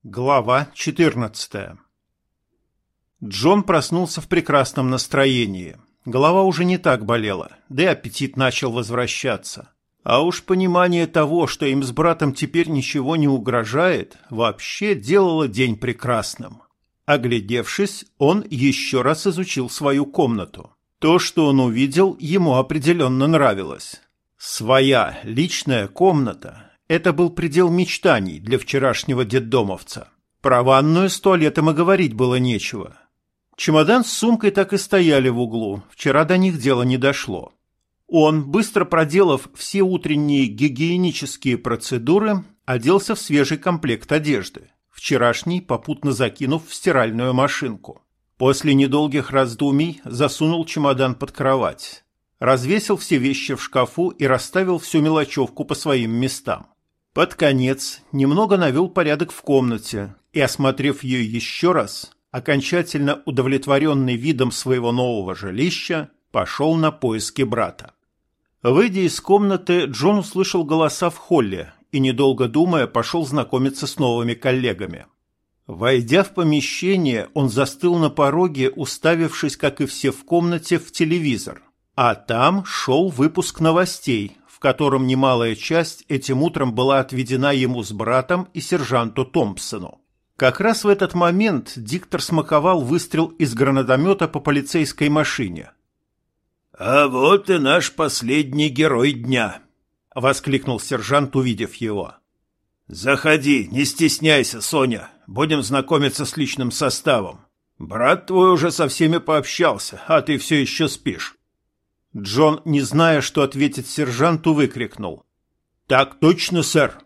Глава 14. Джон проснулся в прекрасном настроении. Голова уже не так болела, да и аппетит начал возвращаться. А уж понимание того, что им с братом теперь ничего не угрожает, вообще делало день прекрасным. Оглядевшись, он еще раз изучил свою комнату. То, что он увидел, ему определенно нравилось. Своя личная комната – это был предел мечтаний для вчерашнего детдомовца. Про ванную с туалетом и говорить было нечего. Чемодан с сумкой так и стояли в углу, вчера до них дело не дошло. Он, быстро проделав все утренние гигиенические процедуры, оделся в свежий комплект одежды, вчерашний попутно закинув в стиральную машинку. После недолгих раздумий засунул чемодан под кровать, развесил все вещи в шкафу и расставил всю мелочевку по своим местам. Под конец немного навел порядок в комнате и, осмотрев ее еще раз, окончательно удовлетворенный видом своего нового жилища, пошел на поиски брата. Выйдя из комнаты, Джон услышал голоса в холле и, недолго думая, пошел знакомиться с новыми коллегами. Войдя в помещение, он застыл на пороге, уставившись, как и все в комнате, в телевизор. А там шел выпуск новостей, в котором немалая часть этим утром была отведена ему с братом и сержанту Томпсону. Как раз в этот момент диктор смаковал выстрел из гранатомета по полицейской машине. «А вот и наш последний герой дня!» — воскликнул сержант, увидев его. «Заходи, не стесняйся, Соня, будем знакомиться с личным составом. Брат твой уже со всеми пообщался, а ты все еще спишь». Джон, не зная, что ответить сержанту, выкрикнул: «Так точно, сэр!»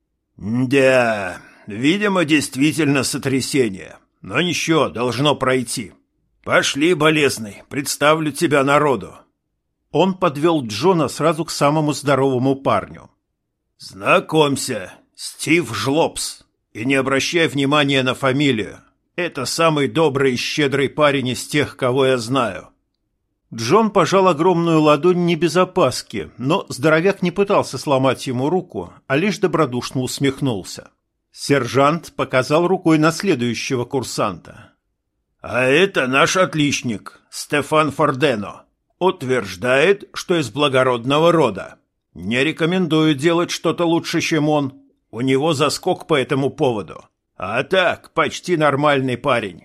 «Да, видимо, действительно сотрясение, но ничего, должно пройти. Пошли, болезный, представлю тебя народу». Он подвел Джона сразу к самому здоровому парню. «Знакомься, Стив Жлобс, и не обращай внимания на фамилию. Это самый добрый и щедрый парень из тех, кого я знаю». Джон пожал огромную ладонь не без опаски, но здоровяк не пытался сломать ему руку, а лишь добродушно усмехнулся. Сержант показал рукой на следующего курсанта. «А это наш отличник, Стефан Фордено. Утверждает, что из благородного рода. Не рекомендую делать что-то лучше, чем он. У него заскок по этому поводу. А так, почти нормальный парень».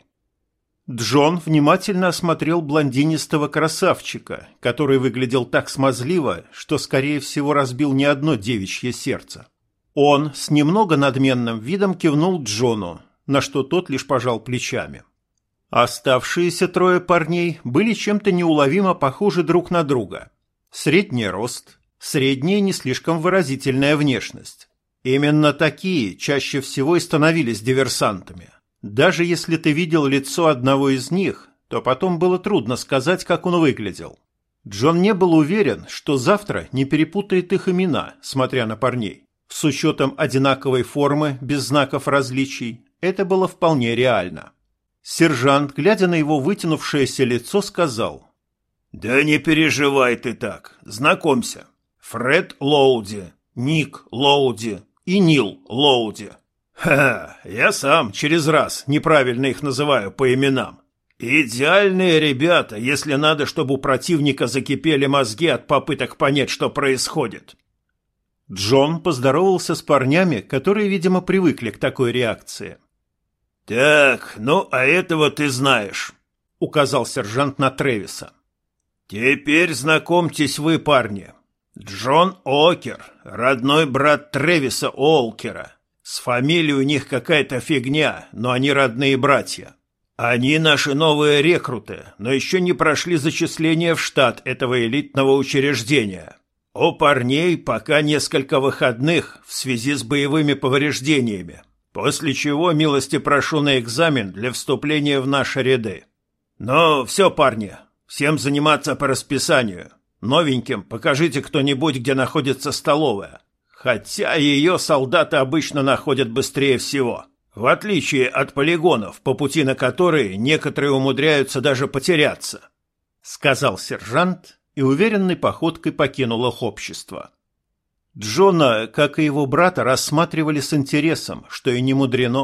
Джон внимательно осмотрел блондинистого красавчика, который выглядел так смазливо, что, скорее всего, разбил не одно девичье сердце. Он с немного надменным видом кивнул Джону, на что тот лишь пожал плечами. Оставшиеся трое парней были чем-то неуловимо похожи друг на друга. Средний рост, средняя не слишком выразительная внешность. Именно такие чаще всего и становились диверсантами. Даже если ты видел лицо одного из них, то потом было трудно сказать, как он выглядел. Джон не был уверен, что завтра не перепутает их имена, смотря на парней. С учетом одинаковой формы, без знаков различий, это было вполне реально. Сержант, глядя на его вытянувшееся лицо, сказал: «Да не переживай ты так, знакомься. Фред Лоуди, Ник Лоуди и Нил Лоуди». «Ха, я сам через раз неправильно их называю по именам. Идеальные ребята, если надо, чтобы у противника закипели мозги от попыток понять, что происходит». Джон поздоровался с парнями, которые, видимо, привыкли к такой реакции. «Так, ну, а этого ты знаешь», — указал сержант на Трэвиса. «Теперь знакомьтесь вы, парни. Джон Окер, родной брат Трэвиса Олкера. С фамилией у них какая-то фигня, но они родные братья. Они наши новые рекруты, но еще не прошли зачисление в штат этого элитного учреждения. У парней пока несколько выходных в связи с боевыми повреждениями, после чего милости прошу на экзамен для вступления в наши ряды. Ну, все, парни, всем заниматься по расписанию. Новеньким покажите кто-нибудь, где находится столовая. Хотя ее солдаты обычно находят быстрее всего, в отличие от полигонов, по пути на которые некоторые умудряются даже потеряться», — сказал сержант и уверенной походкой покинул их общество. Джона, как и его брата, рассматривали с интересом, что и не мудрено,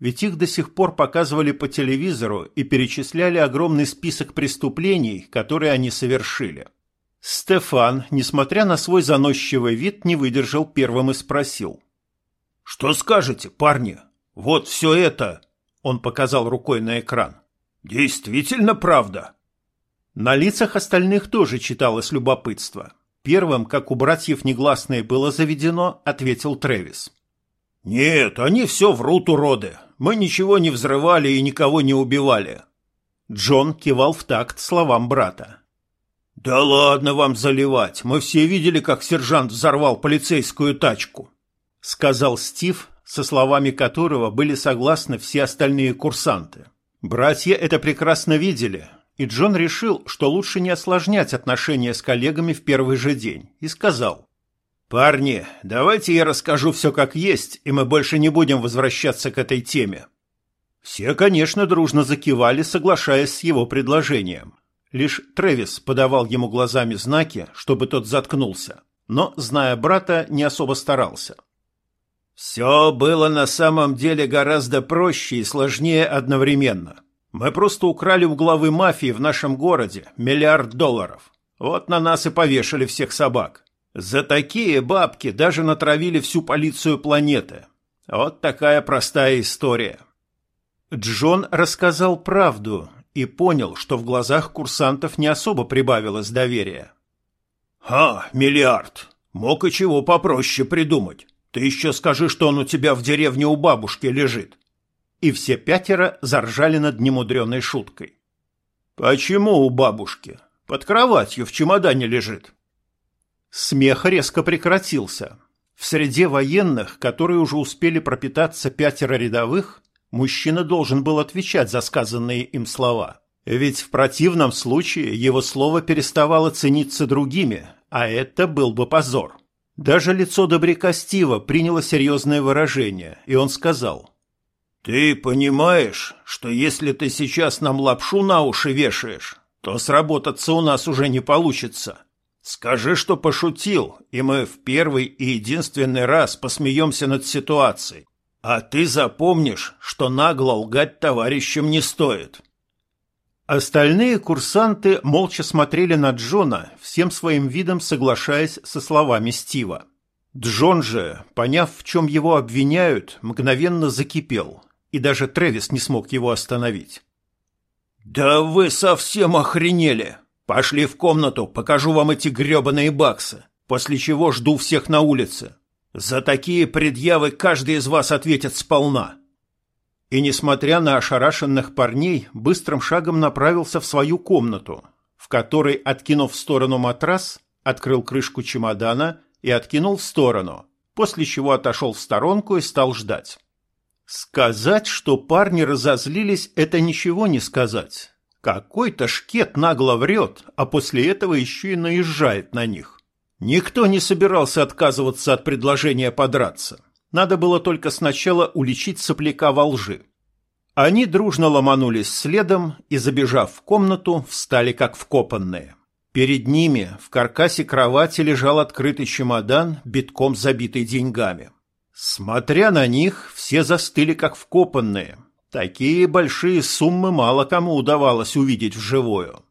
ведь их до сих пор показывали по телевизору и перечисляли огромный список преступлений, которые они совершили. Стефан, несмотря на свой заносчивый вид, не выдержал первым и спросил. «Что скажете, парни? Вот все это...» Он показал рукой на экран. «Действительно правда?» На лицах остальных тоже читалось любопытство. Первым, как у братьев негласное было заведено, ответил Трэвис. «Нет, они все врут, уроды. Мы ничего не взрывали и никого не убивали». Джон кивал в такт словам брата. «Да ладно вам заливать. Мы все видели, как сержант взорвал полицейскую тачку», — сказал Стив, со словами которого были согласны все остальные курсанты. Братья это прекрасно видели, и Джон решил, что лучше не осложнять отношения с коллегами в первый же день, и сказал: «Парни, давайте я расскажу все как есть, и мы больше не будем возвращаться к этой теме». Все, конечно, дружно закивали, соглашаясь с его предложением. Лишь Трэвис подавал ему глазами знаки, чтобы тот заткнулся, но, зная брата, не особо старался. «Все было на самом деле гораздо проще и сложнее одновременно. Мы просто украли у главы мафии в нашем городе $1 миллиард. Вот на нас и повешали всех собак. За такие бабки даже натравили всю полицию планеты. Вот такая простая история». Джон рассказал правду и понял, что в глазах курсантов не особо прибавилось доверия. «1 миллиард. Мог и чего попроще придумать. Ты еще скажи, что он у тебя в деревне у бабушки лежит». И все пятеро заржали над немудреной шуткой. «Почему у бабушки? Под кроватью в чемодане лежит». Смех резко прекратился. В среде военных, которые уже успели пропитаться 5 рядовых, мужчина должен был отвечать за сказанные им слова. Ведь в противном случае его слово переставало цениться другими, а это был бы позор. Даже лицо добряка Стива приняло серьезное выражение, и он сказал: «Ты понимаешь, что если ты сейчас нам лапшу на уши вешаешь, то сработаться у нас уже не получится. Скажи, что пошутил, и мы в первый и единственный раз посмеемся над ситуацией. А ты запомнишь, что нагло лгать товарищам не стоит». Остальные курсанты молча смотрели на Джона, всем своим видом соглашаясь со словами Стива. Джон же, поняв, в чем его обвиняют, мгновенно закипел, и даже Трэвис не смог его остановить. «Да вы совсем охренели! Пошли в комнату, покажу вам эти гребаные баксы, после чего жду всех на улице. За такие предъявы каждый из вас ответит сполна». И, несмотря на ошарашенных парней, быстрым шагом направился в свою комнату, в которой, откинув в сторону матрас, открыл крышку чемодана и откинул в сторону, после чего отошел в сторонку и стал ждать. Сказать, что парни разозлились, это ничего не сказать. Какой-то шкет нагло врет, а после этого еще и наезжает на них. Никто не собирался отказываться от предложения подраться. Надо было только сначала уличить сопляка во лжи. Они дружно ломанулись следом и, забежав в комнату, встали как вкопанные. Перед ними в каркасе кровати лежал открытый чемодан, битком забитый деньгами. Смотря на них, все застыли как вкопанные. Такие большие суммы мало кому удавалось увидеть вживую.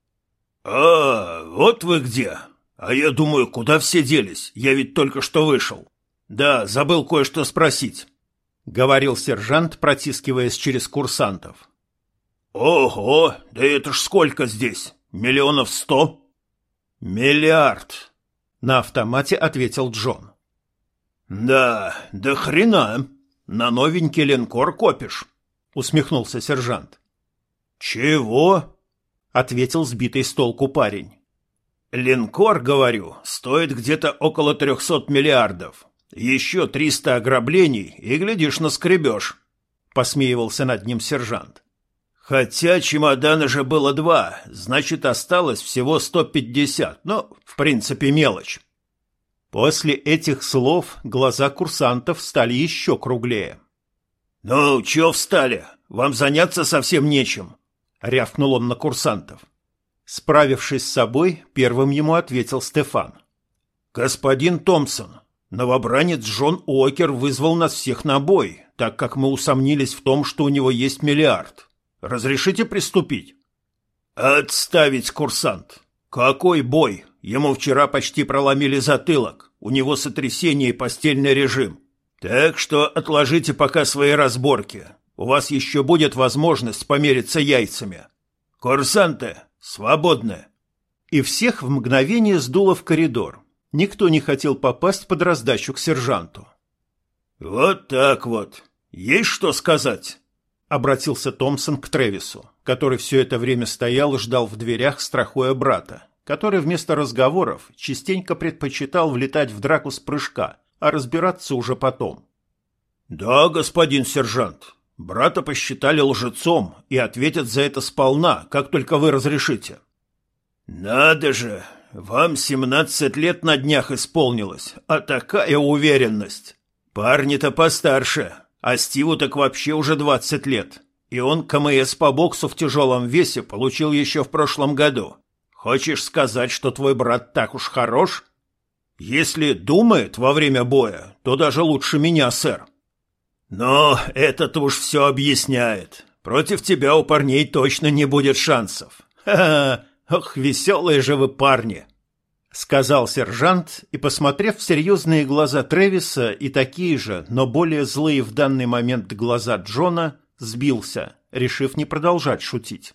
Вот вы где! А я думаю, куда все делись? Я ведь только что вышел. Да, забыл кое-что спросить», — говорил сержант, протискиваясь через курсантов. «Ого, да это ж сколько здесь? 100 000 000? «1 миллиард», — на автомате ответил Джон. «Да, до хрена. На новенький линкор копишь», — усмехнулся сержант. «Чего?» — ответил сбитый с толку парень. «Линкор, говорю, стоит где-то около 300 миллиардов. Еще 300 ограблений, и, глядишь, наскребешь», — посмеивался над ним сержант. «Хотя чемодана же было 2, значит, осталось всего 150, но, в принципе, мелочь». После этих слов глаза курсантов стали еще круглее. «Ну, чё встали? Вам заняться совсем нечем», — рявкнул он на курсантов. Справившись с собой, первым ему ответил Стефан. «Господин Томпсон, новобранец Джон Уокер вызвал нас всех на бой, так как мы усомнились в том, что у него есть миллиард. Разрешите приступить?» «Отставить, курсант! Какой бой? Ему вчера почти проломили затылок, у него сотрясение и постельный режим. Так что отложите пока свои разборки. У вас еще будет возможность помериться яйцами. Курсанты, свободны!» И всех в мгновение сдуло в коридор. Никто не хотел попасть под раздачу к сержанту. «Вот так вот. Есть что сказать?» — обратился Томпсон к Трэвису, который все это время стоял и ждал в дверях, страхуя брата, который вместо разговоров частенько предпочитал влетать в драку с прыжка, а разбираться уже потом. «Да, господин сержант, брата посчитали лжецом и ответят за это сполна, как только вы разрешите». «Надо же, вам 17 лет на днях исполнилось, а такая уверенность. Парни-то постарше, а Стиву так вообще уже 20 лет, и он КМС по боксу в тяжелом весе получил еще в прошлом году. Хочешь сказать, что твой брат так уж хорош? Если думает во время боя, то даже лучше меня, сэр». «Но это-то уж все объясняет. Против тебя у парней точно не будет шансов. Ха-ха, ох, веселые же вы парни!» — сказал сержант и, посмотрев в серьезные глаза Трэвиса и такие же, но более злые в данный момент глаза Джона, сбился, решив не продолжать шутить.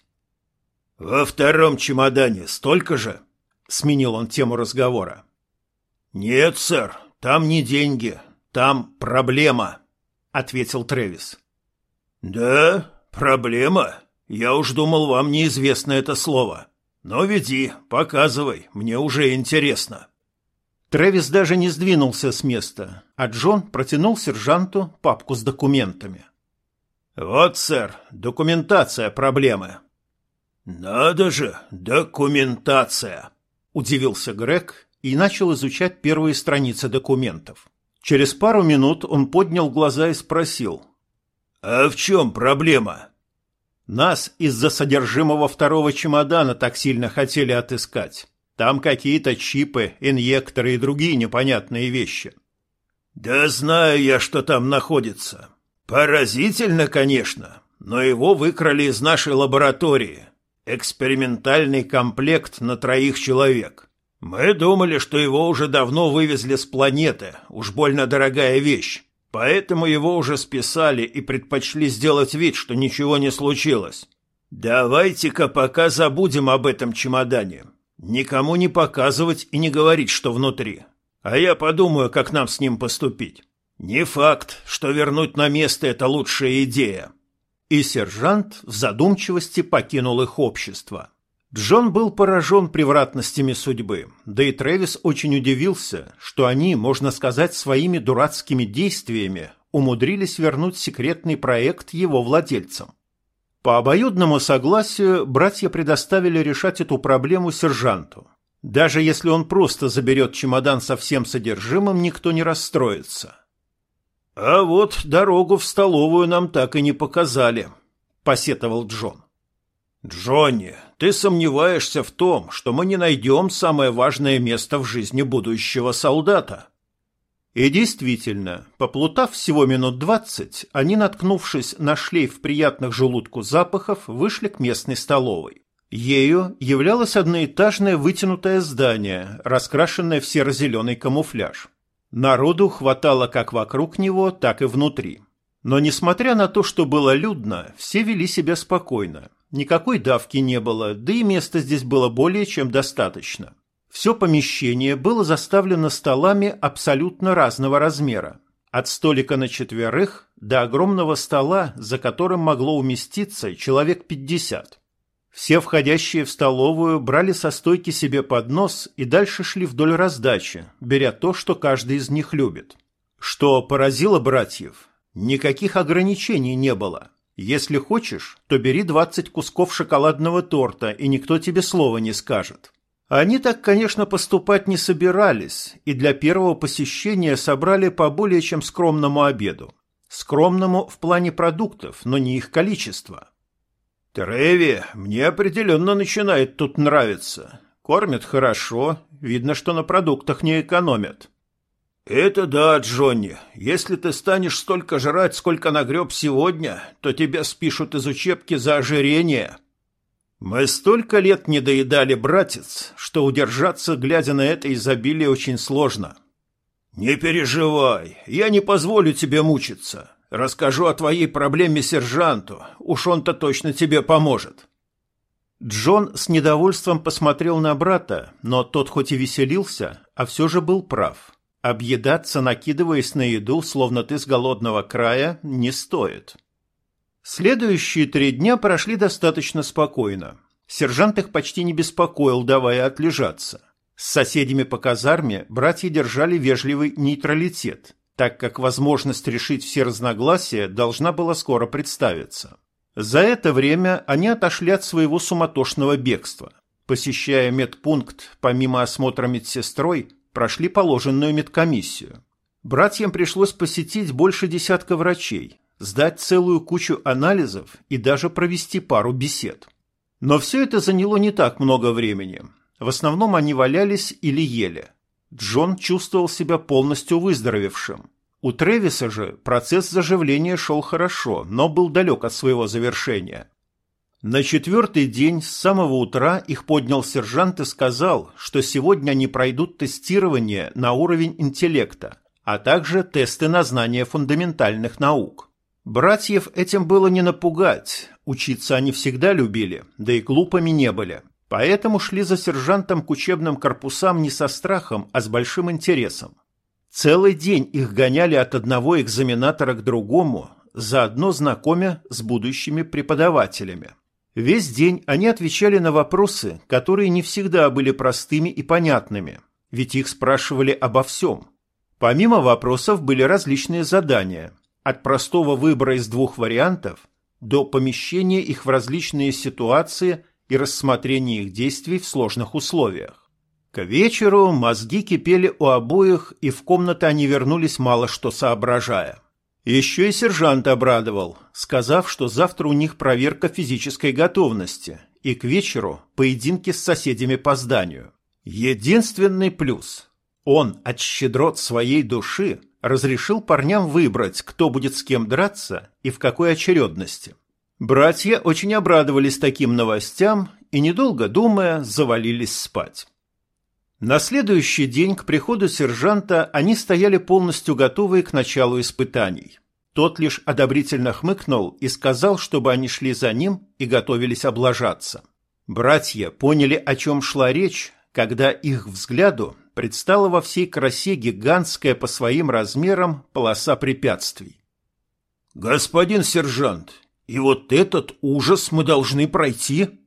«Во втором чемодане столько же?» — сменил он тему разговора. «Нет, сэр, там не деньги, там проблема», — ответил Трэвис. «Да, проблема? Я уж думал, вам неизвестно это слово. Но веди, показывай, мне уже интересно». Трэвис даже не сдвинулся с места, а Джон протянул сержанту папку с документами. «Вот, сэр, документация проблемы». «Надо же, документация!» — удивился Грег и начал изучать первые страницы документов. Через пару минут он поднял глаза и спросил. «А в чем проблема?» «Нас из-за содержимого второго чемодана так сильно хотели отыскать. Там какие-то чипы, инъекторы и другие непонятные вещи». «Да знаю я, что там находится. Поразительно, конечно, но его выкрали из нашей лаборатории. Экспериментальный комплект на 3 человек. Мы думали, что его уже давно вывезли с планеты, уж больно дорогая вещь. Поэтому его уже списали и предпочли сделать вид, что ничего не случилось. Давайте-ка пока забудем об этом чемодане. Никому не показывать и не говорить, что внутри. А я подумаю, как нам с ним поступить. Не факт, что вернуть на место – это лучшая идея». И сержант в задумчивости покинул их общество. Джон был поражен превратностями судьбы, да и Трэвис очень удивился, что они, можно сказать, своими дурацкими действиями умудрились вернуть секретный проект его владельцам. По обоюдному согласию братья предоставили решать эту проблему сержанту. Даже если он просто заберет чемодан со всем содержимым, никто не расстроится. «А вот дорогу в столовую нам так и не показали», — посетовал Джон. «Джонни, ты сомневаешься в том, что мы не найдем самое важное место в жизни будущего солдата?» И действительно, поплутав всего минут 20, они, наткнувшись на шлейф приятных желудку запахов, вышли к местной столовой. Ею являлось одноэтажное вытянутое здание, раскрашенное в серо-зеленый камуфляж. Народу хватало как вокруг него, так и внутри. Но несмотря на то, что было людно, все вели себя спокойно. Никакой давки не было, да и места здесь было более чем достаточно. Все помещение было заставлено столами абсолютно разного размера. От столика на 4 до огромного стола, за которым могло уместиться человек 50. Все входящие в столовую брали со стойки себе поднос и дальше шли вдоль раздачи, беря то, что каждый из них любит. Что поразило братьев, никаких ограничений не было. Если хочешь, то бери 20 кусков шоколадного торта, и никто тебе слова не скажет. Они так, конечно, поступать не собирались, и для первого посещения собрали по более чем скромному обеду. Скромному в плане продуктов, но не их количество. «Трэви, мне определенно начинает тут нравиться. Кормят хорошо, видно, что на продуктах не экономят». «Это да, Джонни. Если ты станешь столько жрать, сколько нагреб сегодня, то тебя спишут из учебки за ожирение». «Мы столько лет не доедали, братец, что удержаться, глядя на это изобилие, очень сложно». «Не переживай, я не позволю тебе мучиться. Расскажу о твоей проблеме сержанту, уж он-то точно тебе поможет». Джон с недовольством посмотрел на брата, но тот хоть и веселился, а все же был прав. Объедаться, накидываясь на еду, словно ты с голодного края, не стоит. Следующие 3 дня прошли достаточно спокойно. Сержант их почти не беспокоил, давая отлежаться. С соседями по казарме братья держали вежливый нейтралитет, так как возможность решить все разногласия должна была скоро представиться. За это время они отошли от своего суматошного бегства. Посещая медпункт, помимо осмотра медсестрой, прошли положенную медкомиссию. Братьям пришлось посетить больше десятка врачей, сдать целую кучу анализов и даже провести пару бесед. Но все это заняло не так много времени. В основном они валялись или ели. Джон чувствовал себя полностью выздоровевшим. У Трэвиса же процесс заживления шел хорошо, но был далек от своего завершения. На 4-й день с самого утра их поднял сержант и сказал, что сегодня они пройдут тестирование на уровень интеллекта, а также тесты на знание фундаментальных наук. Братьев этим было не напугать, учиться они всегда любили, да и глупыми не были. Поэтому шли за сержантом к учебным корпусам не со страхом, а с большим интересом. Целый день их гоняли от одного экзаменатора к другому, заодно знакомя с будущими преподавателями. Весь день они отвечали на вопросы, которые не всегда были простыми и понятными, ведь их спрашивали обо всем. Помимо вопросов были различные задания, от простого выбора из 2 вариантов до помещения их в различные ситуации и рассмотрения их действий в сложных условиях. К вечеру мозги кипели у обоих, и в комнаты они вернулись мало что соображая. Еще и сержант обрадовал, сказав, что завтра у них проверка физической готовности, и к вечеру поединки с соседями по зданию. Единственный плюс – он от щедрот своей души разрешил парням выбрать, кто будет с кем драться и в какой очередности. Братья очень обрадовались таким новостям и, недолго думая, завалились спать. На следующий день к приходу сержанта они стояли полностью готовые к началу испытаний. Тот лишь одобрительно хмыкнул и сказал, чтобы они шли за ним и готовились облажаться. Братья поняли, о чем шла речь, когда их взгляду предстала во всей красе гигантская по своим размерам полоса препятствий. «Господин сержант, и вот этот ужас мы должны пройти?»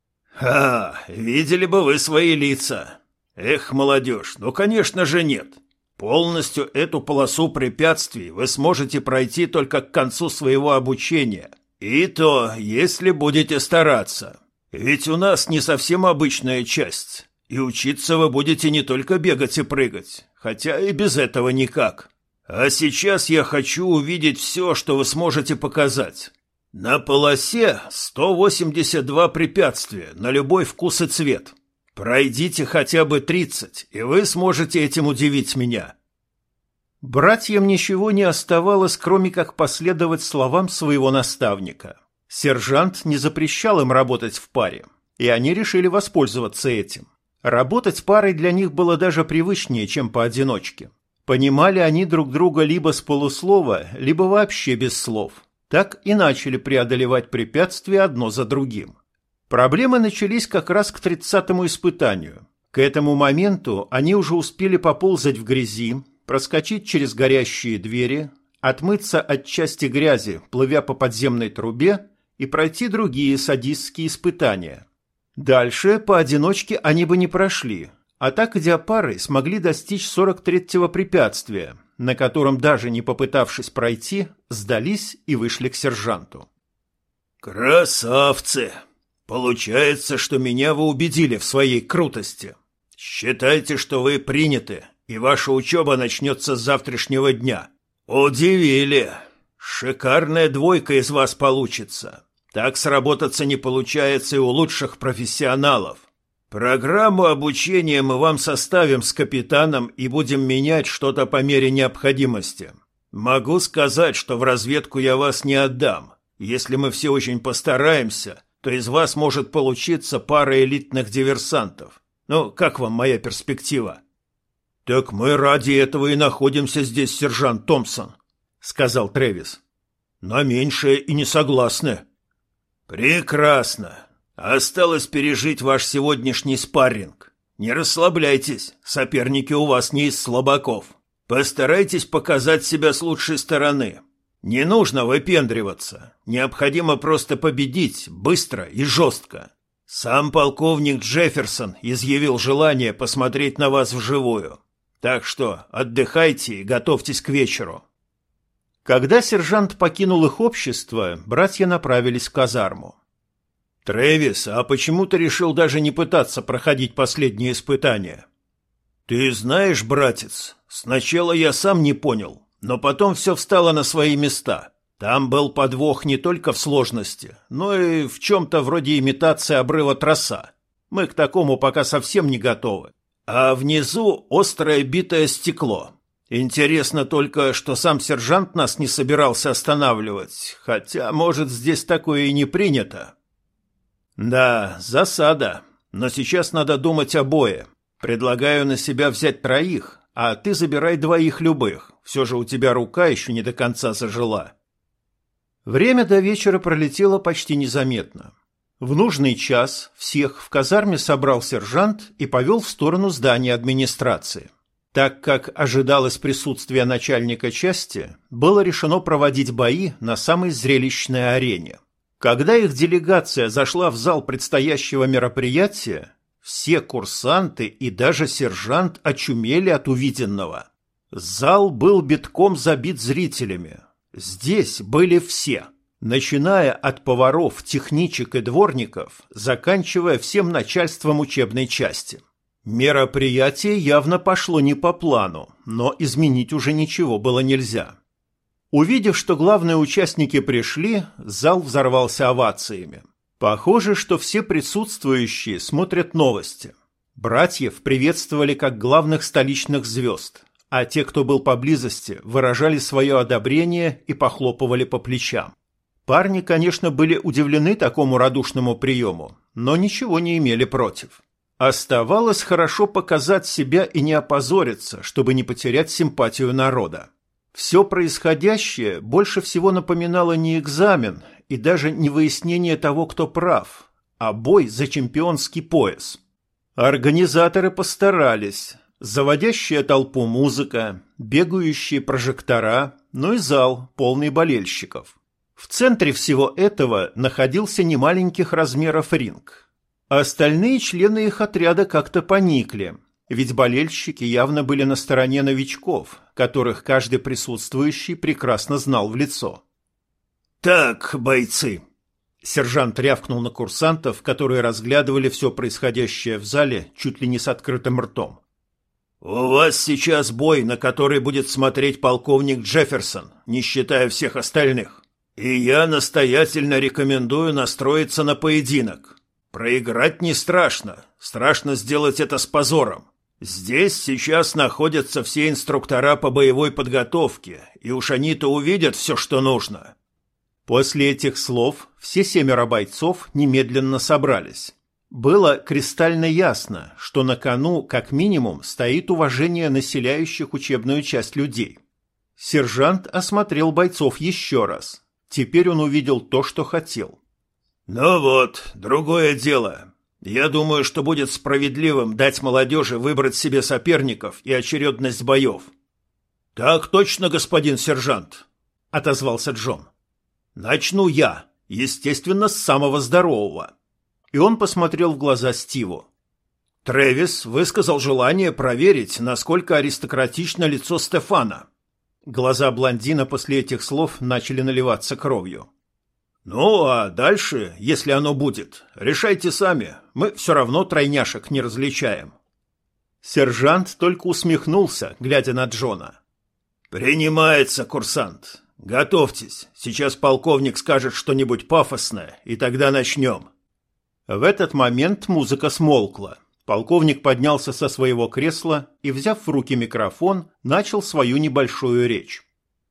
Видели бы вы свои лица!» «Эх, молодежь, ну, конечно же, нет. Полностью эту полосу препятствий вы сможете пройти только к концу своего обучения. И то, если будете стараться. Ведь у нас не совсем обычная часть, и учиться вы будете не только бегать и прыгать, хотя и без этого никак. А сейчас я хочу увидеть все, что вы сможете показать. На полосе 182 препятствия на любой вкус и цвет». Пройдите хотя бы 30, и вы сможете этим удивить меня. Братьям ничего не оставалось, кроме как последовать словам своего наставника. Сержант не запрещал им работать в паре, и они решили воспользоваться этим. Работать парой для них было даже привычнее, чем поодиночке. Понимали они друг друга либо с полуслова, либо вообще без слов. Так и начали преодолевать препятствия одно за другим. Проблемы начались как раз к 30-му испытанию. К этому моменту они уже успели поползать в грязи, проскочить через горящие двери, отмыться от части грязи, плывя по подземной трубе, и пройти другие садистские испытания. Дальше поодиночке они бы не прошли, а так, идя парой, смогли достичь 43-го препятствия, на котором, даже не попытавшись пройти, сдались и вышли к сержанту. «Красавцы! Получается, что меня вы убедили в своей крутости. Считайте, что вы приняты, и ваша учеба начнется с завтрашнего дня. Удивили! Шикарная двойка из вас получится. Так сработаться не получается и у лучших профессионалов. Программу обучения мы вам составим с капитаном и будем менять что-то по мере необходимости. Могу сказать, что в разведку я вас не отдам. Если мы все очень постараемся, то из вас может получиться пара элитных диверсантов. Ну, как вам моя перспектива?» «Так мы ради этого и находимся здесь, сержант Томпсон», — сказал Трэвис. «На меньшее и не согласны». «Прекрасно. Осталось пережить ваш сегодняшний спарринг. Не расслабляйтесь, соперники у вас не из слабаков. Постарайтесь показать себя с лучшей стороны. Не нужно выпендриваться. Необходимо просто победить быстро и жестко. Сам полковник Джефферсон изъявил желание посмотреть на вас вживую. Так что отдыхайте и готовьтесь к вечеру». Когда сержант покинул их общество, братья направились в казарму. «Трэвис, а почему ты решил даже не пытаться проходить последние испытания?» «Ты знаешь, братец, сначала я сам не понял, но потом все встало на свои места. Там был подвох не только в сложности, но и в чем-то вроде имитации обрыва троса. Мы к такому пока совсем не готовы. А внизу острое битое стекло. Интересно только, что сам сержант нас не собирался останавливать, хотя, может, здесь такое и не принято». «Да, засада. Но сейчас надо думать о бое. Предлагаю на себя взять 3, а ты забирай 2 любых. Все же у тебя рука еще не до конца зажила». Время до вечера пролетело почти незаметно. В нужный час всех в казарме собрал сержант и повел в сторону здания администрации. Так как ожидалось присутствие начальника части, было решено проводить бои на самой зрелищной арене. Когда их делегация зашла в зал предстоящего мероприятия, все курсанты и даже сержант очумели от увиденного. Зал был битком забит зрителями. Здесь были все, начиная от поваров, техничек и дворников, заканчивая всем начальством учебной части. Мероприятие явно пошло не по плану, но изменить уже ничего было нельзя. Увидев, что главные участники пришли, зал взорвался овациями. Похоже, что все присутствующие смотрят новости. Братьев приветствовали как главных столичных звезд, а те, кто был поблизости, выражали свое одобрение и похлопывали по плечам. Парни, конечно, были удивлены такому радушному приему, но ничего не имели против. Оставалось хорошо показать себя и не опозориться, чтобы не потерять симпатию народа. Все происходящее больше всего напоминало не экзамен и даже не выяснение того, кто прав, а бой за чемпионский пояс. Организаторы постарались. Заводящая толпу музыка, бегающие прожектора, ну и зал, полный болельщиков. В центре всего этого находился немаленьких размеров ринг. Остальные члены их отряда как-то поникли, ведь болельщики явно были на стороне новичков, которых каждый присутствующий прекрасно знал в лицо. «Так, бойцы!» Сержант рявкнул на курсантов, которые разглядывали все происходящее в зале чуть ли не с открытым ртом. «У вас сейчас бой, на который будет смотреть полковник Джефферсон, не считая всех остальных. И я настоятельно рекомендую настроиться на поединок. Проиграть не страшно, страшно сделать это с позором. Здесь сейчас находятся все инструктора по боевой подготовке, и уж они-то увидят все, что нужно». После этих слов все 7 бойцов немедленно собрались. Было кристально ясно, что на кону как минимум стоит уважение населяющих учебную часть людей. Сержант осмотрел бойцов еще раз. Теперь он увидел то, что хотел. «Ну вот, другое дело. Я думаю, что будет справедливым дать молодежи выбрать себе соперников и очередность боев». «Так точно, господин сержант», — отозвался Джон. «Начну я, естественно, с самого здорового». И он посмотрел в глаза Стиву. «Трэвис высказал желание проверить, насколько аристократично лицо Стефана». Глаза блондина после этих слов начали наливаться кровью. «Ну, а дальше, если оно будет, решайте сами. Мы все равно тройняшек не различаем». Сержант только усмехнулся, глядя на Джона. «Принимается, курсант. Готовьтесь. Сейчас полковник скажет что-нибудь пафосное, и тогда начнем». В этот момент музыка смолкла. Полковник поднялся со своего кресла и, взяв в руки микрофон, начал свою небольшую речь.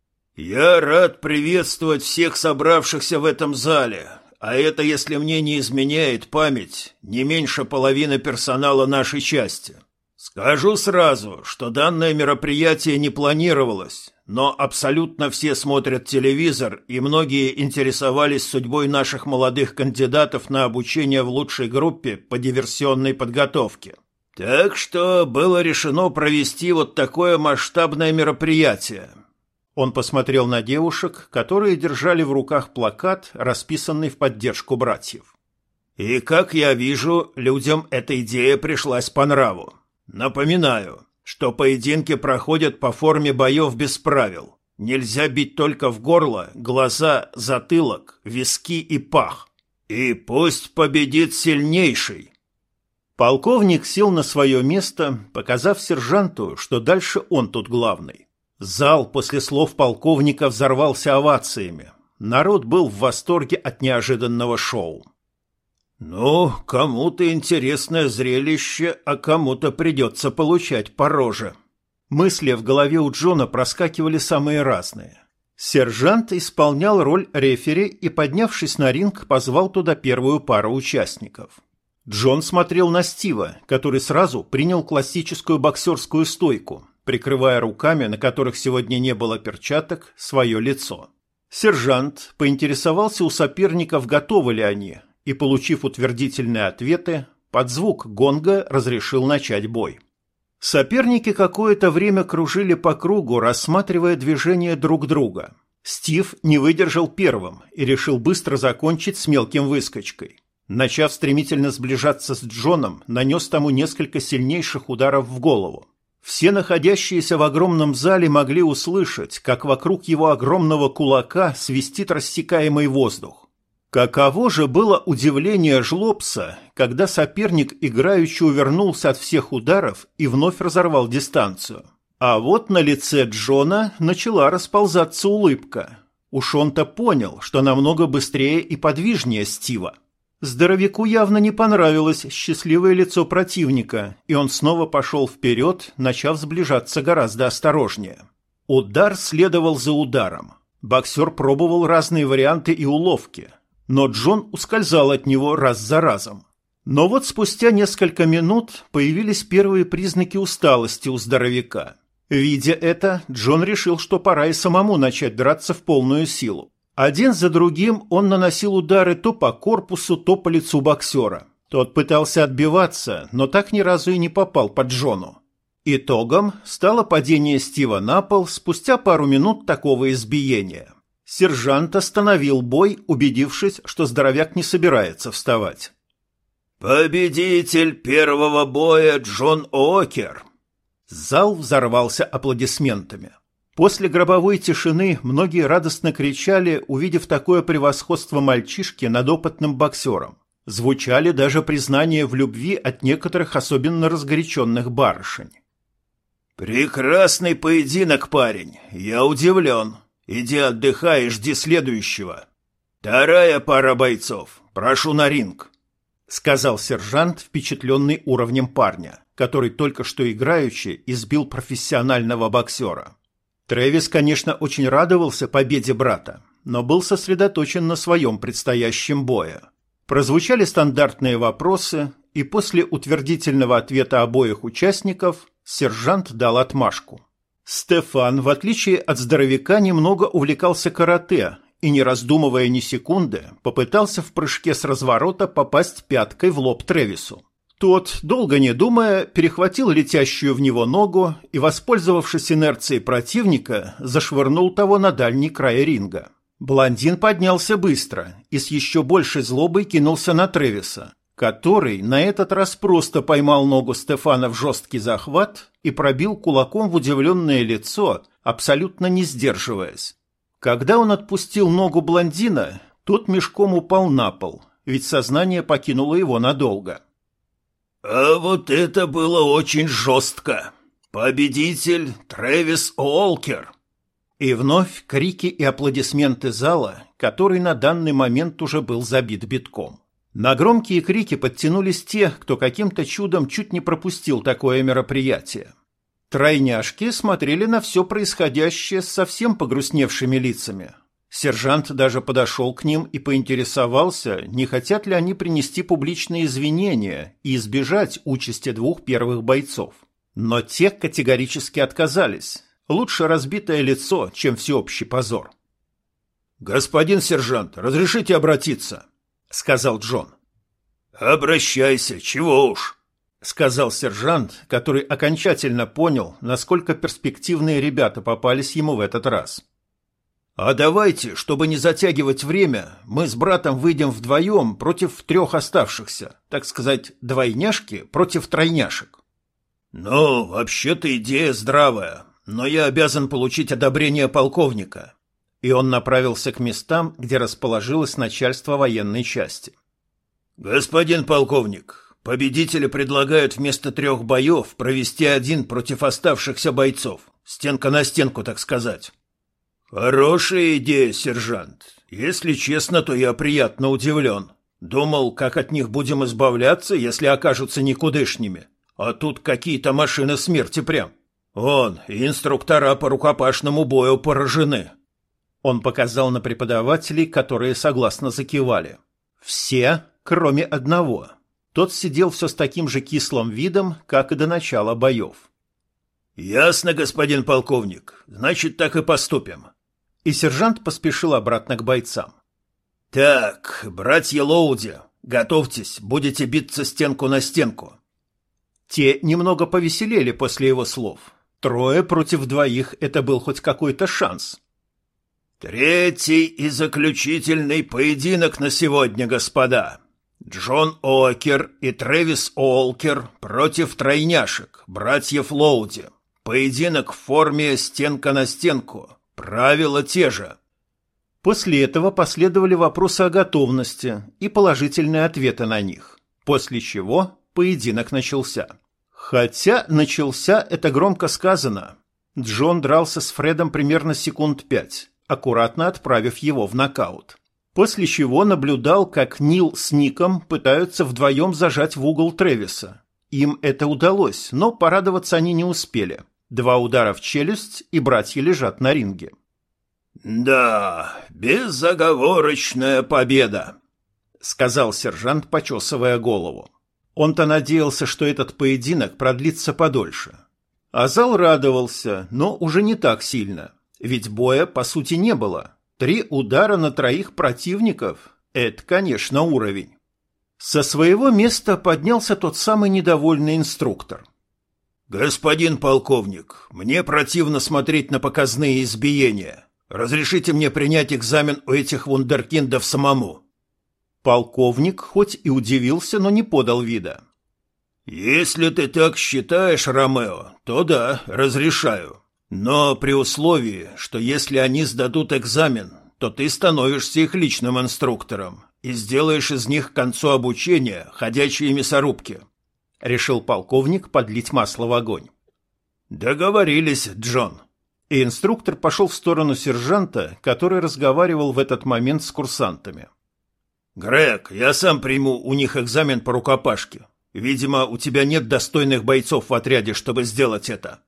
«Я рад приветствовать всех собравшихся в этом зале, а это, если мне не изменяет память, не меньше половины персонала нашей части. Скажу сразу, что данное мероприятие не планировалось, но абсолютно все смотрят телевизор, и многие интересовались судьбой наших молодых кандидатов на обучение в лучшей группе по диверсионной подготовке. Так что было решено провести вот такое масштабное мероприятие». Он посмотрел на девушек, которые держали в руках плакат, расписанный в поддержку братьев. «И, как я вижу, людям эта идея пришлась по нраву. Напоминаю, что поединки проходят по форме боев без правил. Нельзя бить только в горло, глаза, затылок, виски и пах. И пусть победит сильнейший». Полковник сел на свое место, показав сержанту, что дальше он тут главный. Зал после слов полковника взорвался овациями. Народ был в восторге от неожиданного шоу. «Ну, кому-то интересное зрелище, а кому-то придется получать по роже». Мысли в голове у Джона проскакивали самые разные. Сержант исполнял роль рефери и, поднявшись на ринг, позвал туда первую пару участников. Джон смотрел на Стива, который сразу принял классическую боксерскую стойку, прикрывая руками, на которых сегодня не было перчаток, свое лицо. Сержант поинтересовался у соперников, готовы ли они, и, получив утвердительные ответы, под звук гонга разрешил начать бой. Соперники какое-то время кружили по кругу, рассматривая движения друг друга. Стив не выдержал первым и решил быстро закончить с мелким выскочкой. Начав стремительно сближаться с Джоном, нанес тому несколько сильнейших ударов в голову. Все находящиеся в огромном зале могли услышать, как вокруг его огромного кулака свистит рассекаемый воздух. Каково же было удивление Жлобса, когда соперник играючи увернулся от всех ударов и вновь разорвал дистанцию. А вот на лице Джона начала расползаться улыбка. Уж он-то понял, что намного быстрее и подвижнее Стива. Здоровяку явно не понравилось счастливое лицо противника, и он снова пошел вперед, начав сближаться гораздо осторожнее. Удар следовал за ударом. Боксер пробовал разные варианты и уловки, но Джон ускользал от него раз за разом. Но вот спустя несколько минут появились первые признаки усталости у здоровяка. Видя это, Джон решил, что пора и самому начать драться в полную силу. Один за другим он наносил удары то по корпусу, то по лицу боксера. Тот пытался отбиваться, но так ни разу и не попал по Джону. Итогом стало падение Стива на пол спустя пару минут такого избиения. Сержант остановил бой, убедившись, что здоровяк не собирается вставать. «Победитель первого боя Джон Уокер!» Зал взорвался аплодисментами. После гробовой тишины многие радостно кричали, увидев такое превосходство мальчишки над опытным боксером. Звучали даже признания в любви от некоторых особенно разгоряченных барышень. «Прекрасный поединок, парень. Я удивлен. Иди отдыхай и жди следующего. Вторая пара бойцов. Прошу на ринг», — сказал сержант, впечатленный уровнем парня, который только что играючи избил профессионального боксера. Трэвис, конечно, очень радовался победе брата, но был сосредоточен на своем предстоящем бое. Прозвучали стандартные вопросы, и после утвердительного ответа обоих участников сержант дал отмашку. Стефан, в отличие от здоровяка, немного увлекался карате и, не раздумывая ни секунды, попытался в прыжке с разворота попасть пяткой в лоб Трэвису. Тот, долго не думая, перехватил летящую в него ногу и, воспользовавшись инерцией противника, зашвырнул того на дальний край ринга. Блондин поднялся быстро и с еще большей злобой кинулся на Трэвиса, который на этот раз просто поймал ногу Стефана в жесткий захват и пробил кулаком в удивленное лицо, абсолютно не сдерживаясь. Когда он отпустил ногу блондина, тот мешком упал на пол, ведь сознание покинуло его надолго. «А вот это было очень жестко. Победитель Трэвис Уолкер!» И вновь крики и аплодисменты зала, который на данный момент уже был забит битком. На громкие крики подтянулись те, кто каким-то чудом чуть не пропустил такое мероприятие. Тройняшки смотрели на все происходящее с совсем погрустневшими лицами. Сержант даже подошел к ним и поинтересовался, не хотят ли они принести публичные извинения и избежать участи двух первых бойцов. Но те категорически отказались. Лучше разбитое лицо, чем всеобщий позор. «Господин сержант, разрешите обратиться?» — сказал Джон. «Обращайся, чего уж», — сказал сержант, который окончательно понял, насколько перспективные ребята попались ему в этот раз. «А давайте, чтобы не затягивать время, мы с братом выйдем вдвоем против 3 оставшихся, так сказать, двойняшки против тройняшек». «Ну, вообще-то идея здравая, но я обязан получить одобрение полковника». И он направился к местам, где расположилось начальство военной части. «Господин полковник, победители предлагают вместо 3 боев провести 1 против оставшихся бойцов. Стенка на стенку, так сказать». «Хорошая идея, сержант. Если честно, то я приятно удивлен. Думал, как от них будем избавляться, если окажутся никудышними. А тут какие-то машины смерти прям. Вон, и инструктора по рукопашному бою поражены». Он показал на преподавателей, которые согласно закивали. Все, кроме одного. Тот сидел все с таким же кислым видом, как и до начала боев. «Ясно, господин полковник. Значит, так и поступим». И сержант поспешил обратно к бойцам. «Так, братья Лоуди, готовьтесь, будете биться стенку на стенку». Те немного повеселели после его слов. 3 против 2 – это был хоть какой-то шанс. «Третий и заключительный поединок на сегодня, господа. Джон Окер и Трэвис Олкер против тройняшек, братьев Лоуди. Поединок в форме стенка на стенку. Правила те же». После этого последовали вопросы о готовности и положительные ответы на них, после чего поединок начался. Хотя «начался» — это громко сказано. Джон дрался с Фредом примерно секунд 5, аккуратно отправив его в нокаут. После чего наблюдал, как Нил с Ником пытаются вдвоем зажать в угол Трэвиса. Им это удалось, но порадоваться они не успели. 2 удара в челюсть, и братья лежат на ринге. «Да, безоговорочная победа», — сказал сержант, почесывая голову. Он-то надеялся, что этот поединок продлится подольше. А зал радовался, но уже не так сильно. Ведь боя, по сути, не было. 3 удара на 3 противников – это, конечно, уровень. Со своего места поднялся тот самый недовольный инструктор. «Господин полковник, мне противно смотреть на показные избиения. Разрешите мне принять экзамен у этих вундеркиндов самому». Полковник хоть и удивился, но не подал вида. «Если ты так считаешь, Ромео, то да, разрешаю. Но при условии, что если они сдадут экзамен, то ты становишься их личным инструктором и сделаешь из них к концу обучения ходячие мясорубки», — решил полковник подлить масло в огонь. «Договорились, Джон». И инструктор пошел в сторону сержанта, который разговаривал в этот момент с курсантами. «Грег, я сам приму у них экзамен по рукопашке. Видимо, у тебя нет достойных бойцов в отряде, чтобы сделать это».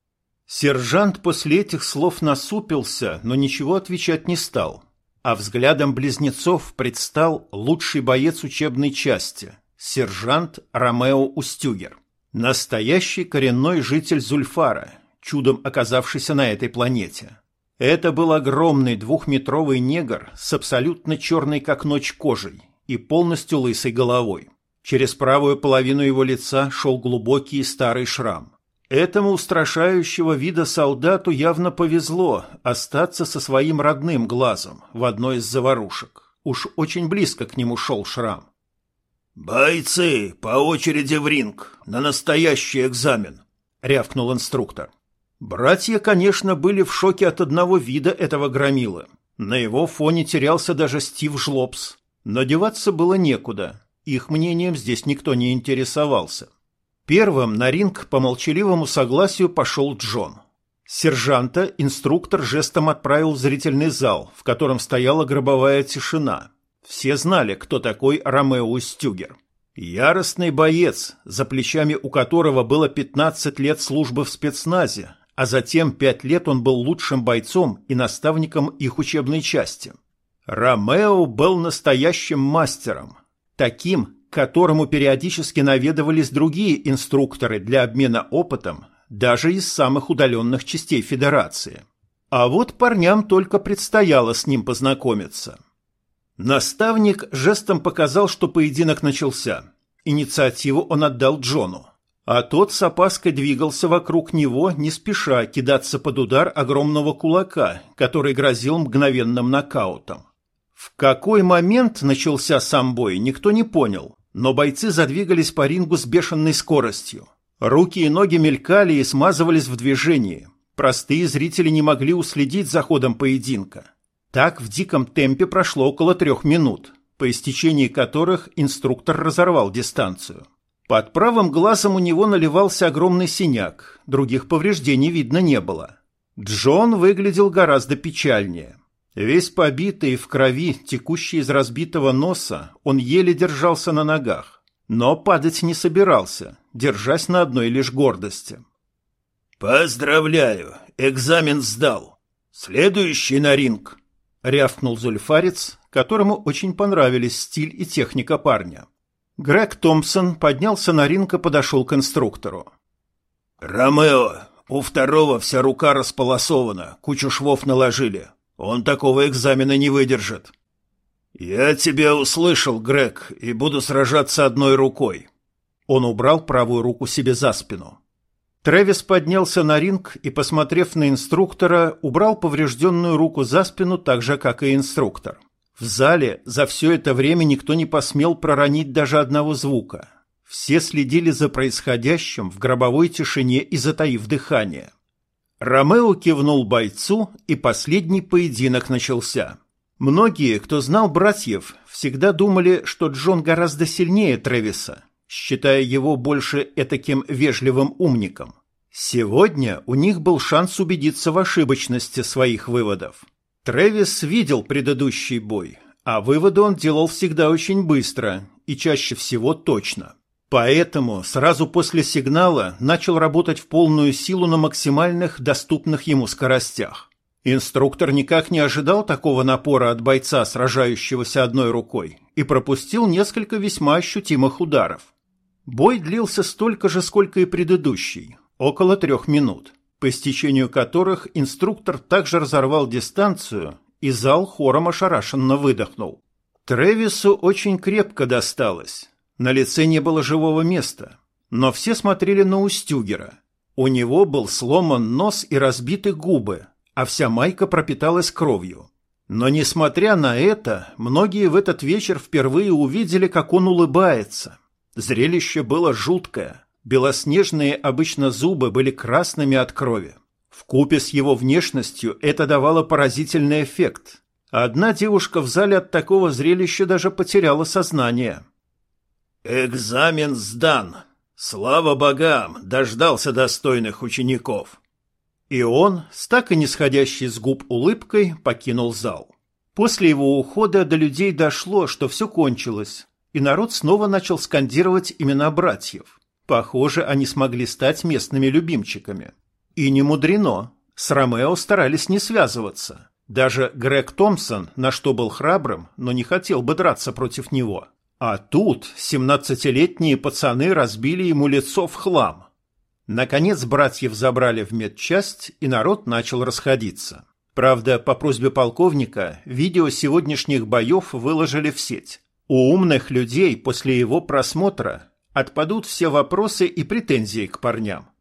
Сержант после этих слов насупился, но ничего отвечать не стал. А взглядом близнецов предстал лучший боец учебной части – сержант Ромео Устюгер. Настоящий коренной житель Зульфара, чудом оказавшийся на этой планете. Это был огромный 2-метровый негр с абсолютно черной как ночь кожей и полностью лысой головой. Через правую половину его лица шел глубокий старый шрам. Этому устрашающего вида солдату явно повезло остаться со своим родным глазом в одной из заварушек. Уж очень близко к нему шел шрам. «Бойцы, по очереди в ринг, на настоящий экзамен», — рявкнул инструктор. Братья, конечно, были в шоке от одного вида этого громилы. На его фоне терялся даже Стив Жлобс. Но деваться было некуда. Их мнением здесь никто не интересовался. Первым на ринг по молчаливому согласию пошел Джон. Сержанта инструктор жестом отправил в зрительный зал, в котором стояла гробовая тишина. Все знали, кто такой Ромео Стюгер. Яростный боец, за плечами у которого было 15 лет службы в спецназе, а затем 5 лет он был лучшим бойцом и наставником их учебной части. Ромео был настоящим мастером, таким, к которому периодически наведывались другие инструкторы для обмена опытом, даже из самых удаленных частей Федерации. А вот парням только предстояло с ним познакомиться. Наставник жестом показал, что поединок начался. Инициативу он отдал Джону, а тот с опаской двигался вокруг него, не спеша кидаться под удар огромного кулака, который грозил мгновенным нокаутом. В какой момент начался сам бой, никто не понял, но бойцы задвигались по рингу с бешеной скоростью. Руки и ноги мелькали и смазывались в движении. Простые зрители не могли уследить за ходом поединка. Так в диком темпе прошло около 3 минут, по истечении которых инструктор разорвал дистанцию. Под правым глазом у него наливался огромный синяк, других повреждений видно не было. Джон выглядел гораздо печальнее. Весь побитый, в крови, текущий из разбитого носа, он еле держался на ногах, но падать не собирался, держась на одной лишь гордости. «Поздравляю, экзамен сдал. Следующий на ринг», — рявкнул Зульфарец, которому очень понравились стиль и техника парня. Грег Томпсон поднялся на ринг и подошел к инструктору. «Ромео, у второго вся рука располосована, кучу швов наложили. Он такого экзамена не выдержит». «Я тебя услышал, Грег, и буду сражаться одной рукой». Он убрал правую руку себе за спину. Трэвис поднялся на ринг и, посмотрев на инструктора, убрал поврежденную руку за спину так же, как и инструктор. В зале за все это время никто не посмел проронить даже одного звука. Все следили за происходящим в гробовой тишине и затаив дыхание. Ромео кивнул бойцу, и последний поединок начался. Многие, кто знал братьев, всегда думали, что Джон гораздо сильнее Трэвиса, считая его больше этаким вежливым умником. Сегодня у них был шанс убедиться в ошибочности своих выводов. Трэвис видел предыдущий бой, а выводы он делал всегда очень быстро и чаще всего точно. Поэтому сразу после сигнала начал работать в полную силу на максимальных доступных ему скоростях. Инструктор никак не ожидал такого напора от бойца, сражающегося одной рукой, и пропустил несколько весьма ощутимых ударов. Бой длился столько же, сколько и предыдущий, около 3 минут, по истечению которых инструктор также разорвал дистанцию, и зал хором ошарашенно выдохнул. Трэвису очень крепко досталось. На лице не было живого места, но все смотрели на Устюгера. У него был сломан нос и разбиты губы, а вся майка пропиталась кровью. Но, несмотря на это, многие в этот вечер впервые увидели, как он улыбается. Зрелище было жуткое. Белоснежные обычно зубы были красными от крови. Вкупе с его внешностью это давало поразительный эффект. Одна девушка в зале от такого зрелища даже потеряла сознание. «Экзамен сдан. Слава богам, дождался достойных учеников». И он, с так и не сходящей с губ улыбкой, покинул зал. После его ухода до людей дошло, что все кончилось, и народ снова начал скандировать имена братьев. Похоже, они смогли стать местными любимчиками. И не мудрено. С Ромео старались не связываться. Даже Грег Томпсон, на что был храбрым, но не хотел бы драться против него. А тут 17-летние пацаны разбили ему лицо в хлам. Наконец братьев забрали в медчасть, и народ начал расходиться. Правда, по просьбе полковника видео сегодняшних боев выложили в сеть. У умных людей после его просмотра отпадут все вопросы и претензии к парням.